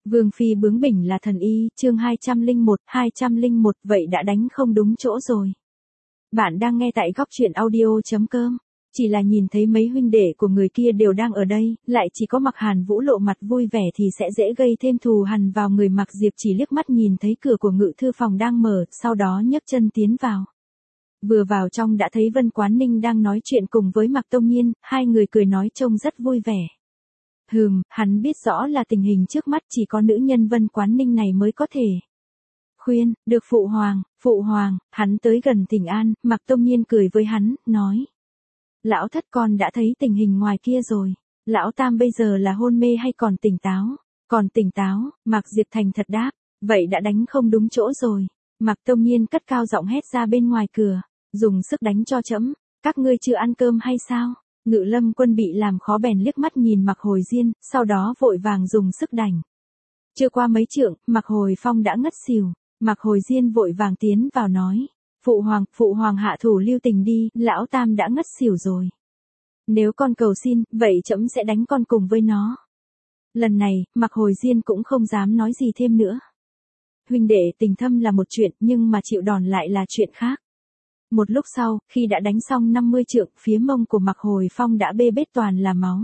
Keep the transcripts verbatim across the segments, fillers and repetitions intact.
Vương phi bướng bỉnh là thần y, chương hai trăm lẻ một, hai trăm lẻ một, vậy đã đánh không đúng chỗ rồi. Bạn đang nghe tại góc truyện audio.com. Chỉ là nhìn thấy mấy huynh đệ của người kia đều đang ở đây, lại chỉ có Mạc Hàn Vũ lộ mặt vui vẻ thì sẽ dễ gây thêm thù hằn vào người Mạc Diệp, chỉ liếc mắt nhìn thấy cửa của ngự thư phòng đang mở, sau đó nhấc chân tiến vào. Vừa vào trong đã thấy Vân Quán Ninh đang nói chuyện cùng với Mạc Tông Nhiên, hai người cười nói trông rất vui vẻ. Hừm, hắn biết rõ là tình hình trước mắt chỉ có nữ nhân Vân Quán Ninh này mới có thể khuyên, được phụ hoàng, phụ hoàng, hắn tới gần thỉnh an, Mạc Tông Nhiên cười với hắn, nói. Lão thất con đã thấy tình hình ngoài kia rồi, lão tam bây giờ là hôn mê hay còn tỉnh táo? Còn tỉnh táo, Mạc Diệp thành thật đáp, vậy đã đánh không đúng chỗ rồi. Mạc Tông Nhiên cất cao giọng hét ra bên ngoài cửa, dùng sức đánh cho trẫm, các ngươi chưa ăn cơm hay sao? Ngự Lâm Quân bị làm khó bèn liếc mắt nhìn Mạc Hồi Diên, sau đó vội vàng dùng sức đành. Chưa qua mấy trượng, Mạc Hồi Phong đã ngất xỉu, Mạc Hồi Diên vội vàng tiến vào nói, phụ hoàng, phụ hoàng hạ thủ lưu tình đi, lão tam đã ngất xỉu rồi. Nếu con cầu xin, vậy trẫm sẽ đánh con cùng với nó. Lần này, Mạc Hồi Diên cũng không dám nói gì thêm nữa. Huynh đệ tình thâm là một chuyện, nhưng mà chịu đòn lại là chuyện khác. Một lúc sau, khi đã đánh xong năm mươi trượng, phía mông của Mạc Hồi Phong đã bê bết toàn là máu.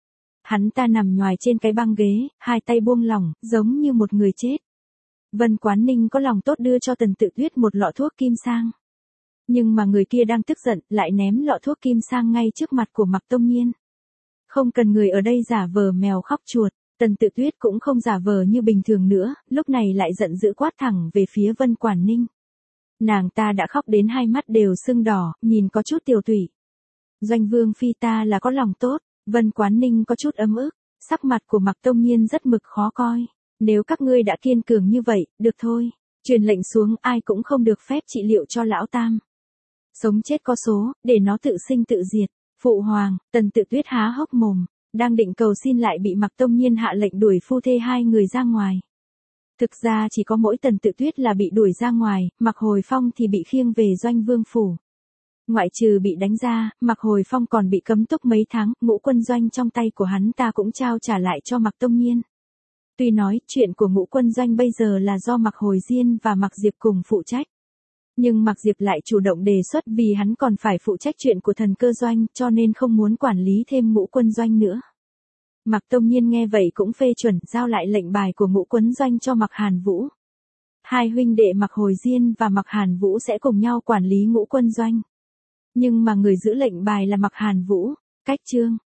Hắn ta nằm nhoài trên cái băng ghế, hai tay buông lỏng, giống như một người chết. Vân Quán Ninh có lòng tốt đưa cho Tần Tự Tuyết một lọ thuốc kim sang. Nhưng mà người kia đang tức giận, lại ném lọ thuốc kim sang ngay trước mặt của Mạc Tông Nhiên. Không cần người ở đây giả vờ mèo khóc chuột, Tần Tự Tuyết cũng không giả vờ như bình thường nữa, lúc này lại giận dữ quát thẳng về phía Vân Quán Ninh. Nàng ta đã khóc đến hai mắt đều sưng đỏ, nhìn có chút tiều tụy. Doanh Vương phi ta là có lòng tốt, Vân Quán Ninh có chút ấm ức, sắc mặt của Mạc Tông Nhiên rất mực khó coi. Nếu các ngươi đã kiên cường như vậy, được thôi, truyền lệnh xuống ai cũng không được phép trị liệu cho lão tam. Sống chết có số, để nó tự sinh tự diệt. Phụ hoàng, Tần Tự Tuyết há hốc mồm, đang định cầu xin lại bị Mạc Tông Nhiên hạ lệnh đuổi phu thê hai người ra ngoài. Thực ra chỉ có mỗi Tần Tự Tuyết là bị đuổi ra ngoài, Mạc Hồi Phong thì bị khiêng về Doanh Vương phủ. Ngoại trừ bị đánh ra, Mạc Hồi Phong còn bị cấm túc mấy tháng, ngũ quân doanh trong tay của hắn ta cũng trao trả lại cho Mạc Tông Nhiên. Tuy nói, chuyện của ngũ quân doanh bây giờ là do Mạc Hồi Diên và Mạc Diệp cùng phụ trách. Nhưng Mạc Diệp lại chủ động đề xuất vì hắn còn phải phụ trách chuyện của thần cơ doanh, cho nên không muốn quản lý thêm ngũ quân doanh nữa. Mạc Tông Nhiên nghe vậy cũng phê chuẩn, giao lại lệnh bài của ngũ quân doanh cho Mạc Hàn Vũ. Hai huynh đệ Mạc Hồi Diên và Mạc Hàn Vũ sẽ cùng nhau quản lý ngũ quân doanh. Nhưng mà người giữ lệnh bài là Mạc Hàn Vũ. Cách chương